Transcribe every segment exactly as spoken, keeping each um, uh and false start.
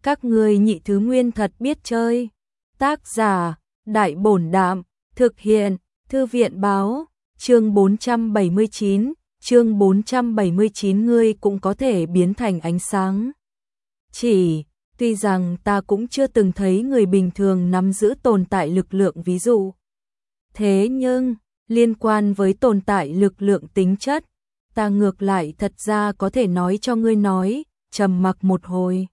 Các ngươi nhị thứ nguyên thật biết chơi. Tác giả, Đại Bổn Đạm, thực hiện, Thư viện Báo, chương bốn trăm bảy mươi chín, chương bốn trăm bảy mươi chín ngươi cũng có thể biến thành ánh sáng. Chỉ, tuy rằng ta cũng chưa từng thấy người bình thường nắm giữ tồn tại lực lượng ví dụ. Thế nhưng, liên quan với tồn tại lực lượng tính chất, ta ngược lại thật ra có thể nói cho ngươi nói, trầm mặc một hồi.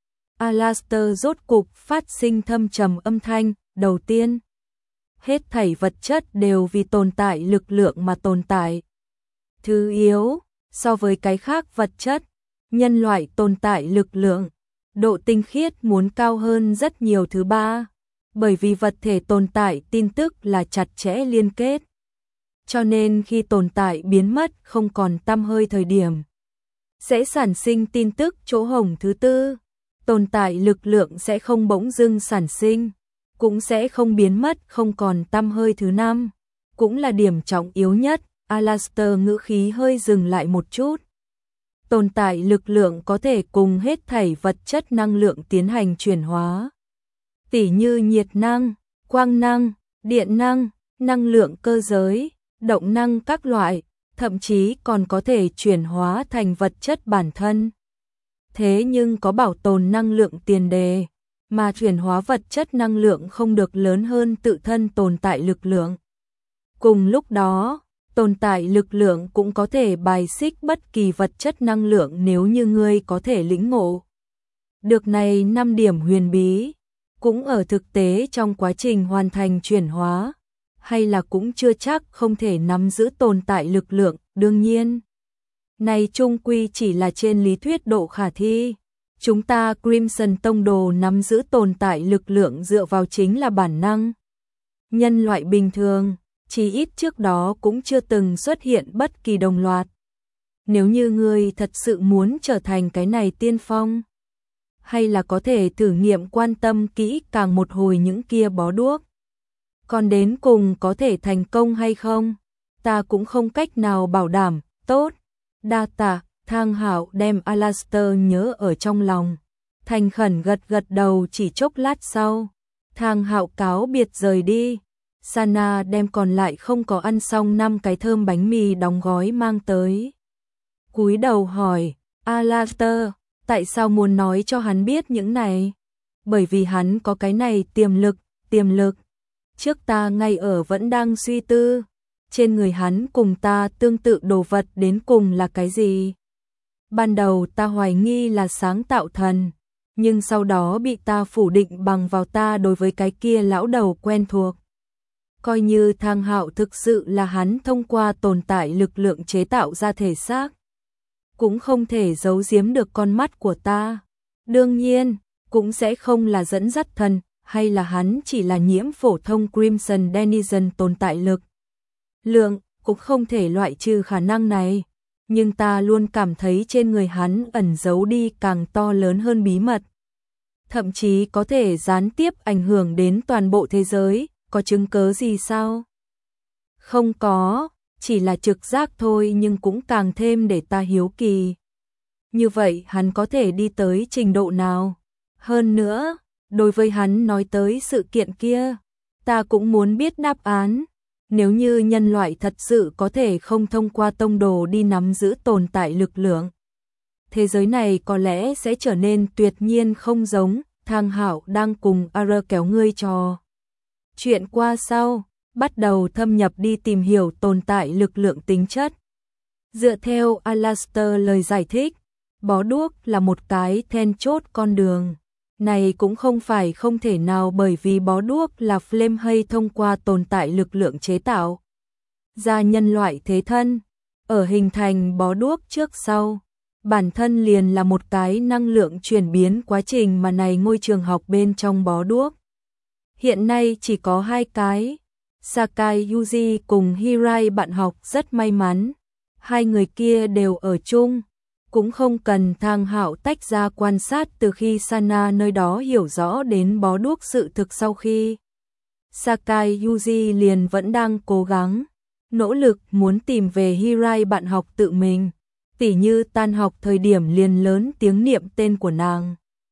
Alastor rốt cục phát sinh thâm trầm âm thanh, đầu tiên. Hết thảy vật chất đều vì tồn tại lực lượng mà tồn tại. Thứ yếu, so với cái khác vật chất, nhân loại tồn tại lực lượng, độ tinh khiết muốn cao hơn rất nhiều. Thứ ba, bởi vì vật thể tồn tại tin tức là chặt chẽ liên kết. Cho nên khi tồn tại biến mất không còn tăm hơi thời điểm, sẽ sản sinh tin tức chỗ hổng. Thứ tư, tồn tại lực lượng sẽ không bỗng dưng sản sinh, cũng sẽ không biến mất không còn tăm hơi. Thứ năm, cũng là điểm trọng yếu nhất, Alastor ngữ khí hơi dừng lại một chút. Tồn tại lực lượng có thể cùng hết thảy vật chất năng lượng tiến hành chuyển hóa. Tỉ như nhiệt năng, quang năng, điện năng, năng lượng cơ giới, động năng các loại, thậm chí còn có thể chuyển hóa thành vật chất bản thân. Thế nhưng có bảo tồn năng lượng tiền đề, mà chuyển hóa vật chất năng lượng không được lớn hơn tự thân tồn tại lực lượng. Cùng lúc đó, tồn tại lực lượng cũng có thể bài xích bất kỳ vật chất năng lượng nếu như ngươi có thể lĩnh ngộ được này năm điểm huyền bí, cũng ở thực tế trong quá trình hoàn thành chuyển hóa, hay là cũng chưa chắc không thể nắm giữ tồn tại lực lượng. Đương nhiên, này chung quy chỉ là trên lý thuyết độ khả thi. Chúng ta Crimson Tông Đồ nắm giữ tồn tại lực lượng dựa vào chính là bản năng. Nhân loại bình thường, chỉ ít trước đó cũng chưa từng xuất hiện bất kỳ đồng loạt. Nếu như ngươi thật sự muốn trở thành cái này tiên phong, hay là có thể thử nghiệm quan tâm kỹ càng một hồi những kia bó đuốc. Còn đến cùng có thể thành công hay không, ta cũng không cách nào bảo đảm. Tốt, đa tạ. Thang Hạo đem Alastor nhớ ở trong lòng, thành khẩn gật gật đầu. Chỉ chốc lát sau, Thang Hạo cáo biệt rời đi. Sana đem còn lại không có ăn xong năm cái thơm bánh mì đóng gói mang tới. Cúi đầu hỏi, Alastor, tại sao muốn nói cho hắn biết những này? Bởi vì hắn có cái này tiềm lực, tiềm lực. Trước ta ngay ở vẫn đang suy tư, trên người hắn cùng ta tương tự đồ vật đến cùng là cái gì? Ban đầu ta hoài nghi là sáng tạo thần, nhưng sau đó bị ta phủ định bằng vào ta đối với cái kia lão đầu quen thuộc. Coi như Thang Hạo thực sự là hắn thông qua tồn tại lực lượng chế tạo ra thể xác, cũng không thể giấu giếm được con mắt của ta. Đương nhiên, cũng sẽ không là dẫn dắt thần, hay là hắn chỉ là nhiễm phổ thông Crimson Denizen tồn tại lực lượng, cũng không thể loại trừ khả năng này. Nhưng ta luôn cảm thấy trên người hắn ẩn giấu đi càng to lớn hơn bí mật. Thậm chí có thể gián tiếp ảnh hưởng đến toàn bộ thế giới. Có chứng cứ gì sao? Không có, chỉ là trực giác thôi, nhưng cũng càng thêm để ta hiếu kỳ. Như vậy hắn có thể đi tới trình độ nào? Hơn nữa, đối với hắn nói tới sự kiện kia, ta cũng muốn biết đáp án. Nếu như nhân loại thật sự có thể không thông qua tông đồ đi nắm giữ tồn tại lực lượng, thế giới này có lẽ sẽ trở nên tuyệt nhiên không giống. Thang Hạo đang cùng Ara kéo ngươi trò chuyện qua sau, bắt đầu thâm nhập đi tìm hiểu tồn tại lực lượng tính chất. Dựa theo Alastor lời giải thích, bó đuốc là một cái then chốt con đường. Này cũng không phải không thể nào, bởi vì bó đuốc là flame hay thông qua tồn tại lực lượng chế tạo ra nhân loại thế thân. Ở hình thành bó đuốc trước sau, bản thân liền là một cái năng lượng chuyển biến quá trình, mà này ngôi trường học bên trong bó đuốc hiện nay chỉ có hai cái. Sakai Yuji cùng Hirai bạn học rất may mắn, hai người kia đều ở chung, cũng không cần Thang Hạo tách ra quan sát. Từ khi Sana nơi đó hiểu rõ đến bó đuốc sự thực sau khi, Sakai Yuji liền vẫn đang cố gắng, nỗ lực muốn tìm về Hirai bạn học tự mình, tỉ như tan học thời điểm liền lớn tiếng niệm tên của nàng.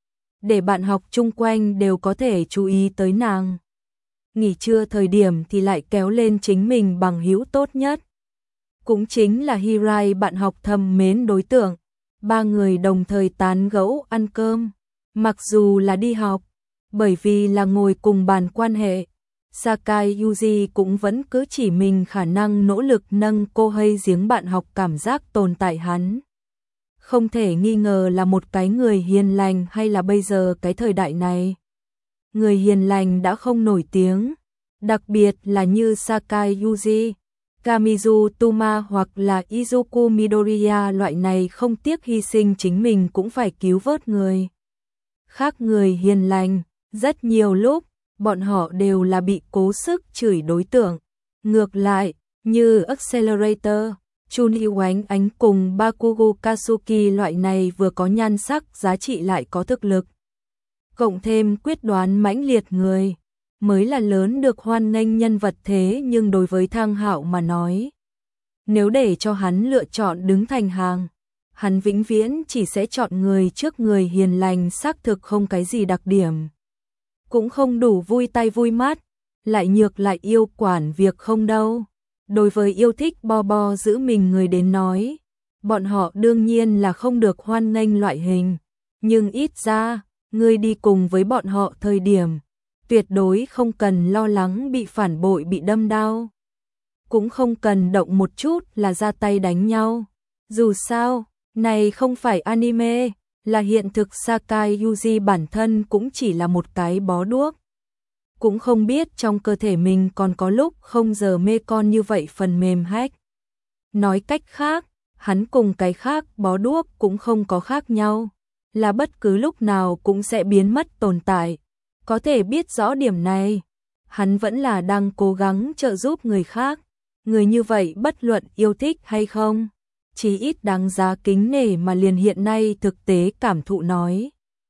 để bạn học chung quanh đều có thể chú ý tới nàng. Nghỉ trưa thời điểm thì lại kéo lên chính mình bằng hữu tốt nhất. Cũng chính là Hirai bạn học thầm mến đối tượng. Ba người đồng thời tán gẫu ăn cơm. Mặc dù là đi học, bởi vì là ngồi cùng bàn quan hệ, Sakai Yuji cũng vẫn cứ chỉ mình khả năng nỗ lực nâng cô hay giếng bạn học cảm giác tồn tại hắn. Không thể nghi ngờ là một cái người hiền lành hay là bây giờ cái thời đại này. Người hiền lành đã không nổi tiếng, đặc biệt là như Sakai Yuji, Kamizu Tuma hoặc là Izuku Midoriya loại này không tiếc hy sinh chính mình cũng phải cứu vớt người. Khác người hiền lành, rất nhiều lúc, bọn họ đều là bị cố sức chửi đối tượng. Ngược lại, như Accelerator, Chun Hữu Ánh Ánh cùng Bakugo Katsuki loại này vừa có nhan sắc giá trị lại có thực lực. Cộng thêm quyết đoán mãnh liệt người, mới là lớn được hoan nghênh nhân vật thế nhưng đối với Thang Hạo mà nói. Nếu để cho hắn lựa chọn đứng thành hàng, hắn vĩnh viễn chỉ sẽ chọn người trước người hiền lành xác thực không cái gì đặc điểm. Cũng không đủ vui tay vui mắt, lại nhược lại yêu quản việc không đâu. Đối với yêu thích bo bo giữ mình người đến nói, bọn họ đương nhiên là không được hoan nghênh loại hình. Nhưng ít ra, người đi cùng với bọn họ thời điểm, tuyệt đối không cần lo lắng bị phản bội bị đâm đau. Cũng không cần động một chút là ra tay đánh nhau. Dù sao, này không phải anime, là hiện thực. Sakai Yuji bản thân cũng chỉ là một cái bó đuốc. Cũng không biết trong cơ thể mình còn có lúc không giờ mê con như vậy phần mềm hack. Nói cách khác, hắn cùng cái khác bó đuốc cũng không có khác nhau, là bất cứ lúc nào cũng sẽ biến mất tồn tại. Có thể biết rõ điểm này, hắn vẫn là đang cố gắng trợ giúp người khác. Người như vậy bất luận yêu thích hay không, chí ít đáng giá kính nể mà liền hiện nay thực tế cảm thụ nói.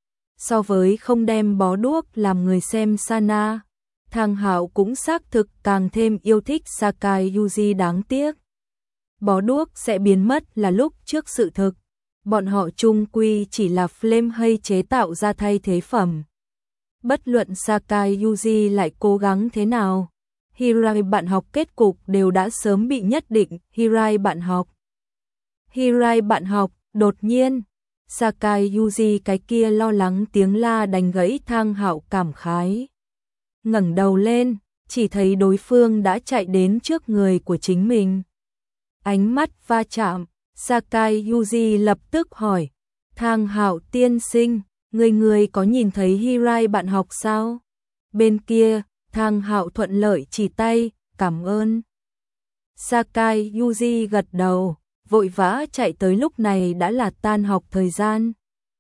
So với không đem bó đuốc làm người xem Sana, Thang Hạo cũng xác thực càng thêm yêu thích Sakai Yuji. Đáng tiếc, bó đuốc sẽ biến mất là lúc trước sự thực. Bọn họ chung quy chỉ là flame hay chế tạo ra thay thế phẩm. Bất luận Sakai Yuji lại cố gắng thế nào, Hirai bạn học kết cục đều đã sớm bị nhất định. Hirai bạn học Hirai bạn học, đột nhiên, Sakai Yuji cái kia lo lắng tiếng la đánh gãy Thang Hạo cảm khái. Ngẩng đầu lên, chỉ thấy đối phương đã chạy đến trước người của chính mình. Ánh mắt va chạm, Sakai Yuji lập tức hỏi, Thang Hạo tiên sinh, người người có nhìn thấy Hirai bạn học sao? Bên kia, Thang Hạo thuận lợi chỉ tay, cảm ơn. Sakai Yuji gật đầu, vội vã chạy tới. Lúc này đã là tan học thời gian.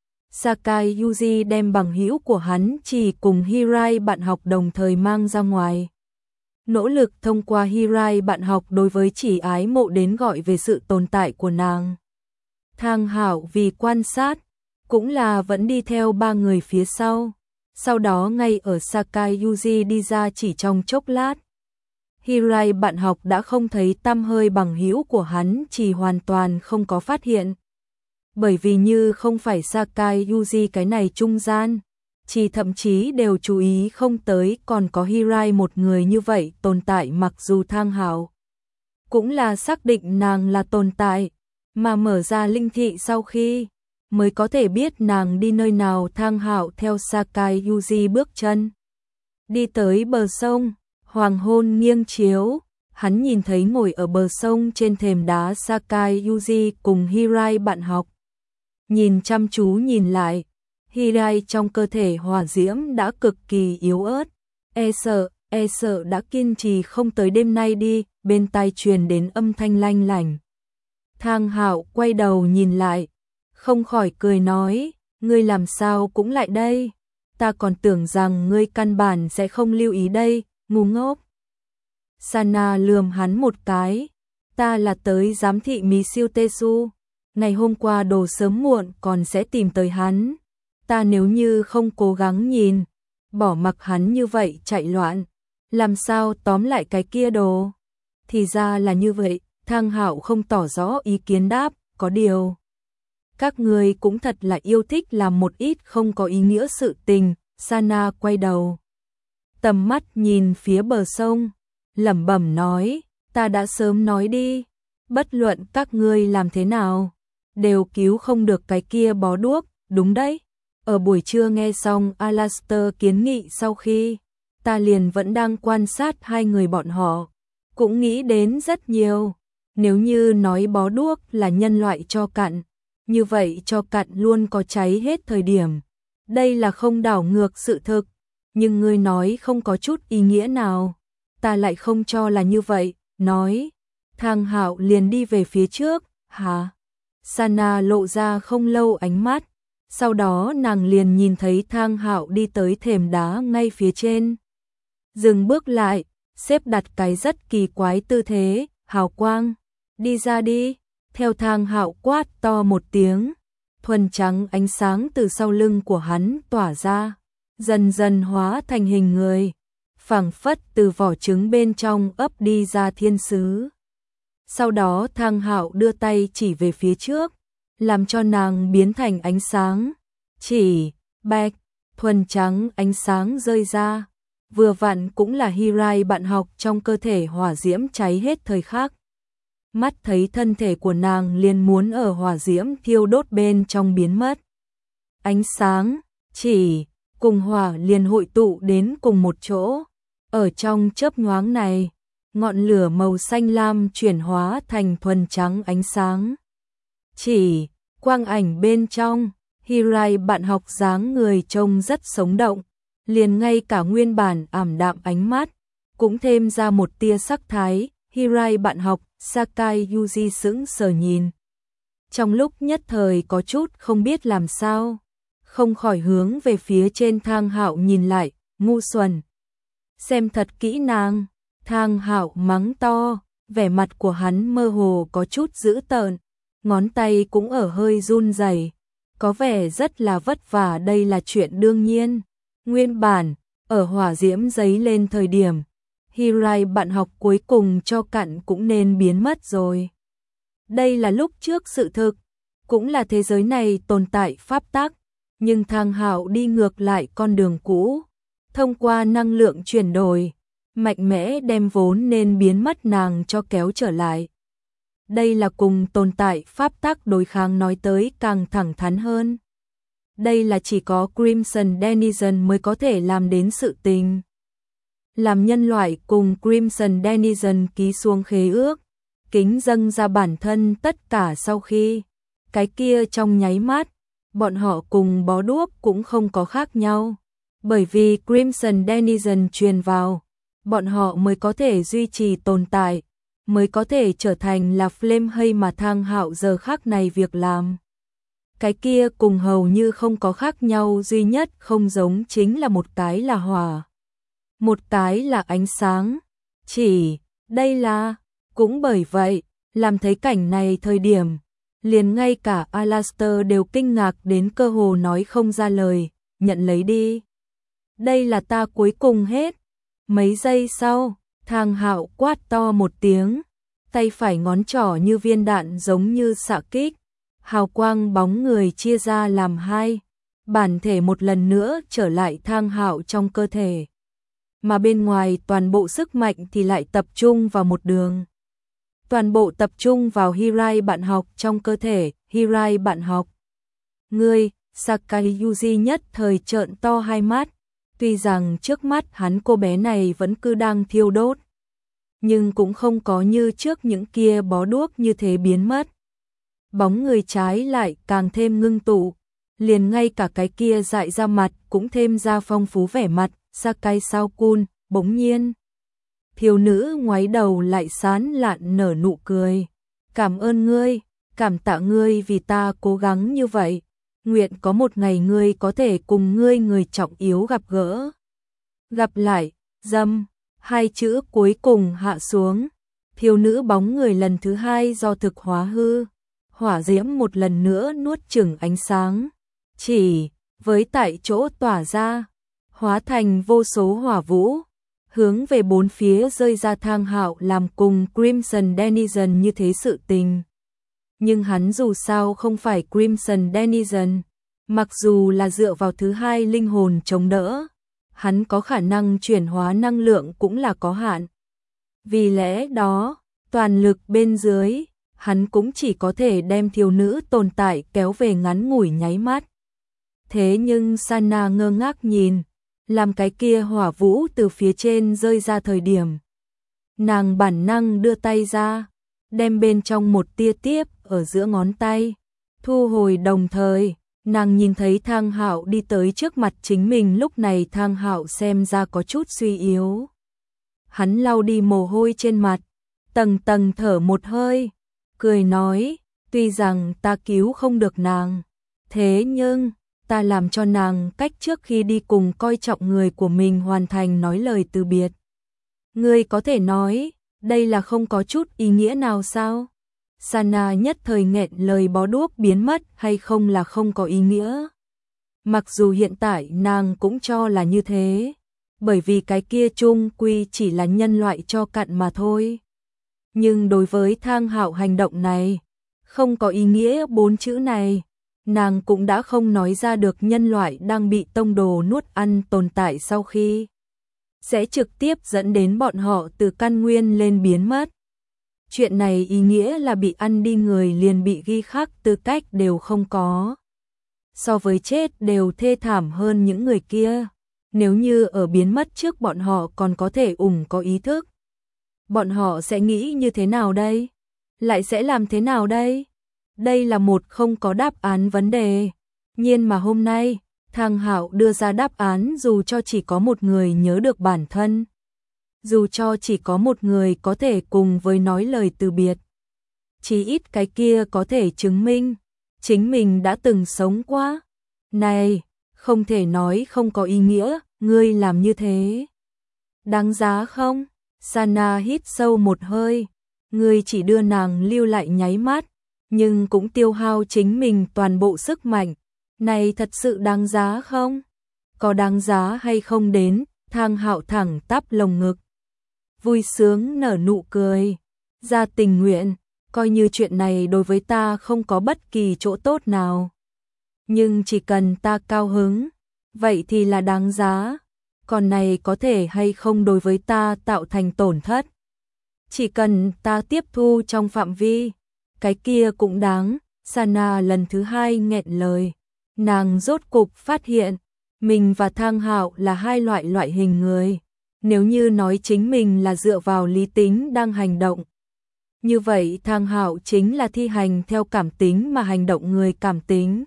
Sakai Yuji đem bằng hữu của hắn chỉ cùng Hirai bạn học đồng thời mang ra ngoài. Nỗ lực thông qua Hirai bạn học đối với chỉ ái mộ đến gọi về sự tồn tại của nàng. Thang Hạo vì quan sát, cũng là vẫn đi theo ba người phía sau. Sau đó ngay ở Sakai Yuji đi ra chỉ trong chốc lát, Hirai bạn học đã không thấy tăm hơi bằng hữu của hắn, chỉ hoàn toàn không có phát hiện. Bởi vì như không phải Sakai Yuji cái này trung gian, chỉ thậm chí đều chú ý không tới còn có Hirai một người như vậy tồn tại. Mặc dù Thang Hạo cũng là xác định nàng là tồn tại, mà mở ra linh thị sau khi mới có thể biết nàng đi nơi nào. Thang Hạo theo Sakai Yuji bước chân đi tới bờ sông. Hoàng hôn nghiêng chiếu, hắn nhìn thấy ngồi ở bờ sông trên thềm đá Sakai Yuji cùng Hirai bạn học. Nhìn chăm chú nhìn lại, Hirai trong cơ thể hỏa diễm đã cực kỳ yếu ớt. E sợ, e sợ đã kiên trì không tới đêm nay đi. Bên tai truyền đến âm thanh lanh lảnh. Thang Hạo quay đầu nhìn lại, không khỏi cười nói, ngươi làm sao cũng lại đây? Ta còn tưởng rằng ngươi căn bản sẽ không lưu ý đây, ngu ngốc. Sana lườm hắn một cái, ta là tới giám thị Mí Siêu Tesu, ngày hôm qua đồ sớm muộn còn sẽ tìm tới hắn. Ta nếu như không cố gắng nhìn, bỏ mặc hắn như vậy chạy loạn, làm sao tóm lại cái kia đồ? Thì ra là như vậy. Thang Hạo không tỏ rõ ý kiến đáp, có điều Các ngươi cũng thật là yêu thích làm một ít không có ý nghĩa sự tình. Sana quay đầu, tầm mắt nhìn phía bờ sông, lẩm bẩm nói, ta đã sớm nói đi, bất luận các ngươi làm thế nào, đều cứu không được cái kia bó đuốc, đúng đấy. Ở buổi trưa nghe xong Alastair kiến nghị sau khi, ta liền vẫn đang quan sát hai người bọn họ, cũng nghĩ đến rất nhiều. Nếu như nói bó đuốc là nhân loại cho cặn, như vậy cho cặn luôn có cháy hết thời điểm. Đây là không đảo ngược sự thực, nhưng ngươi nói không có chút ý nghĩa nào. Ta lại không cho là như vậy, nói. Thang Hạo liền đi về phía trước, hả? Sana lộ ra không lâu ánh mắt, sau đó nàng liền nhìn thấy Thang Hạo đi tới thềm đá ngay phía trên. Dừng bước lại, xếp đặt cái rất kỳ quái tư thế, hào quang, đi ra đi. Theo Thang Hạo quát to một tiếng, thuần trắng ánh sáng từ sau lưng của hắn tỏa ra, dần dần hóa thành hình người, phảng phất từ vỏ trứng bên trong ấp đi ra thiên sứ. Sau đó Thang Hạo đưa tay chỉ về phía trước, làm cho nàng biến thành ánh sáng. Chỉ, bạch, thuần trắng ánh sáng rơi ra, vừa vặn cũng là Hirai bạn học trong cơ thể hỏa diễm cháy hết thời khắc. Mắt thấy thân thể của nàng liền muốn ở hỏa diễm thiêu đốt bên trong biến mất. Ánh sáng, chỉ, cùng hỏa liền hội tụ đến cùng một chỗ. Ở trong chớp nhoáng này, ngọn lửa màu xanh lam chuyển hóa thành thuần trắng ánh sáng. Chỉ, quang ảnh bên trong, Hirai bạn học dáng người trông rất sống động, liền ngay cả nguyên bản ảm đạm ánh mắt, cũng thêm ra một tia sắc thái. Hirai bạn học, Sakai Yuji sững sờ nhìn. Trong lúc nhất thời có chút không biết làm sao, không khỏi hướng về phía trên Thang Hạo nhìn lại, ngu xuẩn. Xem thật kỹ nàng, Thang Hạo mắng to, vẻ mặt của hắn mơ hồ có chút dữ tợn, ngón tay cũng ở hơi run rẩy, có vẻ rất là vất vả. Đây là chuyện đương nhiên. Nguyên bản, ở hỏa diễm giấy lên thời điểm, Hirai bạn học cuối cùng cho cặn cũng nên biến mất rồi. Đây là lúc trước sự thực, cũng là thế giới này tồn tại pháp tắc, nhưng Thang Hạo đi ngược lại con đường cũ, thông qua năng lượng chuyển đổi, mạnh mẽ đem vốn nên biến mất nàng cho kéo trở lại. Đây là cùng tồn tại pháp tắc đối kháng nói tới càng thẳng thắn hơn. Đây là chỉ có Crimson Denizen mới có thể làm đến sự tình. Làm nhân loại cùng Crimson Denizen ký xuống khế ước, kính dâng ra bản thân tất cả sau khi, cái kia trong nháy mắt, bọn họ cùng bó đuốc cũng không có khác nhau. Bởi vì Crimson Denizen truyền vào, bọn họ mới có thể duy trì tồn tại, mới có thể trở thành là Flame hay mà Thang Hạo giờ khác này việc làm. Cái kia cùng hầu như không có khác nhau, duy nhất không giống chính là một cái là hỏa, một cái là ánh sáng. Chỉ, đây là, cũng bởi vậy, làm thấy cảnh này thời điểm, liền ngay cả Alastair đều kinh ngạc đến cơ hồ nói không ra lời, nhận lấy đi. Đây là ta cuối cùng hết. Mấy giây sau, Thang Hạo quát to một tiếng, tay phải ngón trỏ như viên đạn giống như xạ kích, hào quang bóng người chia ra làm hai, bản thể một lần nữa trở lại Thang Hạo trong cơ thể. Mà bên ngoài toàn bộ sức mạnh thì lại tập trung vào một đường. Toàn bộ tập trung vào Hirai bạn học trong cơ thể. Hirai bạn học, ngươi, Sakai Yuji nhất thời trợn to hai mắt. Tuy rằng trước mắt hắn cô bé này vẫn cứ đang thiêu đốt, nhưng cũng không có như trước những kia bó đuốc như thế biến mất. Bóng người trái lại càng thêm ngưng tụ, liền ngay cả cái kia dại ra mặt cũng thêm ra phong phú vẻ mặt. Sakai Sao-kun, bỗng nhiên. Thiếu nữ ngoái đầu lại sán lạn nở nụ cười. Cảm ơn ngươi, cảm tạ ngươi vì ta cố gắng như vậy. Nguyện có một ngày ngươi có thể cùng ngươi người trọng yếu gặp gỡ. Gặp lại, dâm, hai chữ cuối cùng hạ xuống. Thiếu nữ bóng người lần thứ hai do thực hóa hư. Hỏa diễm một lần nữa nuốt chửng ánh sáng. Chỉ, với tại chỗ tỏa ra, hóa thành vô số hỏa vũ, hướng về bốn phía rơi ra. Thang Hạo làm cùng Crimson Denizen như thế sự tình. Nhưng hắn dù sao không phải Crimson Denizen, mặc dù là dựa vào thứ hai linh hồn chống đỡ, hắn có khả năng chuyển hóa năng lượng cũng là có hạn. Vì lẽ đó, toàn lực bên dưới, hắn cũng chỉ có thể đem thiếu nữ tồn tại kéo về ngắn ngủi nháy mắt. Thế nhưng Sana ngơ ngác nhìn, làm cái kia hỏa vũ từ phía trên rơi ra thời điểm. Nàng bản năng đưa tay ra, đem bên trong một tia tiếp ở giữa ngón tay, thu hồi đồng thời, nàng nhìn thấy Thang Hạo đi tới trước mặt chính mình, lúc này Thang Hạo xem ra có chút suy yếu. Hắn lau đi mồ hôi trên mặt, tầng tầng thở một hơi, cười nói, tuy rằng ta cứu không được nàng, thế nhưng ta làm cho nàng cách trước khi đi cùng coi trọng người của mình hoàn thành nói lời từ biệt. Ngươi có thể nói, đây là không có chút ý nghĩa nào sao? Sana nhất thời nghẹn lời, bó đuốc biến mất hay không là không có ý nghĩa. Mặc dù hiện tại nàng cũng cho là như thế, bởi vì cái kia chung quy chỉ là nhân loại cho cặn mà thôi. Nhưng đối với Thang Hạo hành động này, không có ý nghĩa bốn chữ này, nàng cũng đã không nói ra được. Nhân loại đang bị tông đồ nuốt ăn tồn tại sau khi sẽ trực tiếp dẫn đến bọn họ từ căn nguyên lên biến mất. Chuyện này ý nghĩa là bị ăn đi người liền bị ghi khắc tư cách đều không có. So với chết đều thê thảm hơn những người kia. Nếu như ở biến mất trước bọn họ còn có thể ủng có ý thức, bọn họ sẽ nghĩ như thế nào đây? Lại sẽ làm thế nào đây? Đây là một không có đáp án vấn đề. Nhưng mà hôm nay, Thang Hạo đưa ra đáp án, dù cho chỉ có một người nhớ được bản thân, dù cho chỉ có một người có thể cùng với nói lời từ biệt, chí ít cái kia có thể chứng minh chính mình đã từng sống qua. Này, không thể nói không có ý nghĩa, ngươi làm như thế đáng giá không? Sana hít sâu một hơi, ngươi chỉ đưa nàng lưu lại nháy mắt, nhưng cũng tiêu hao chính mình toàn bộ sức mạnh. Này thật sự đáng giá không? Có đáng giá hay không đến? Thang Hạo thẳng tắp lồng ngực, vui sướng nở nụ cười, ra tình nguyện, coi như chuyện này đối với ta không có bất kỳ chỗ tốt nào. Nhưng chỉ cần ta cao hứng, vậy thì là đáng giá. Còn này có thể hay không đối với ta tạo thành tổn thất, chỉ cần ta tiếp thu trong phạm vi, cái kia cũng đáng. Sana lần thứ hai nghẹn lời, nàng rốt cục phát hiện mình và Thang Hạo là hai loại loại hình người. Nếu như nói chính mình là dựa vào lý tính đang hành động, như vậy Thang Hạo chính là thi hành theo cảm tính mà hành động người cảm tính.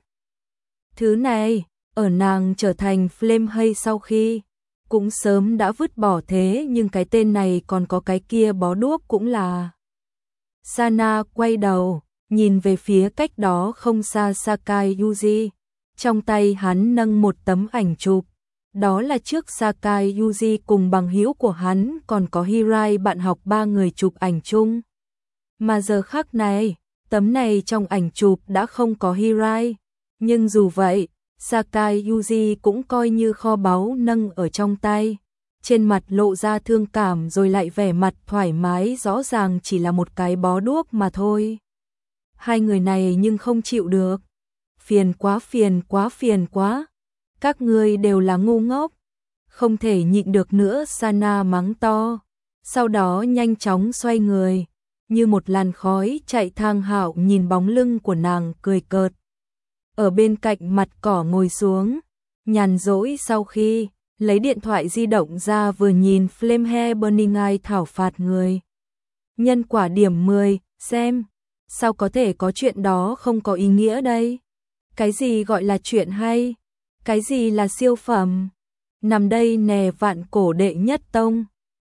Thứ này, ở nàng trở thành Flame hay sau khi, cũng sớm đã vứt bỏ, thế nhưng cái tên này còn có cái kia bó đuốc cũng là. Sana quay đầu, nhìn về phía cách đó không xa Sakai Yuji, trong tay hắn nâng một tấm ảnh chụp. Đó là trước Sakai Yuji cùng bằng hữu của hắn còn có Hirai bạn học ba người chụp ảnh chung. Mà giờ khắc này, tấm này trong ảnh chụp đã không có Hirai. Nhưng dù vậy, Sakai Yuji cũng coi như kho báu nâng ở trong tay. Trên mặt lộ ra thương cảm rồi lại vẻ mặt thoải mái, rõ ràng chỉ là một cái bó đuốc mà thôi. Hai người này nhưng không chịu được. Phiền quá phiền quá phiền quá. Các ngươi đều là ngu ngốc. Không thể nhịn được nữa, Sana mắng to. Sau đó nhanh chóng xoay người, như một làn khói chạy. Thang Hạo nhìn bóng lưng của nàng cười cợt. Ở bên cạnh mặt cỏ ngồi xuống, nhàn rỗi sau khi lấy điện thoại di động ra vừa nhìn Flame Hair Burning Eye thảo phạt người. Nhân quả điểm mười, xem. Sao có thể có chuyện đó không có ý nghĩa đây? Cái gì gọi là chuyện hay? Cái gì là siêu phẩm? Nằm đây nè, vạn cổ đệ nhất tông.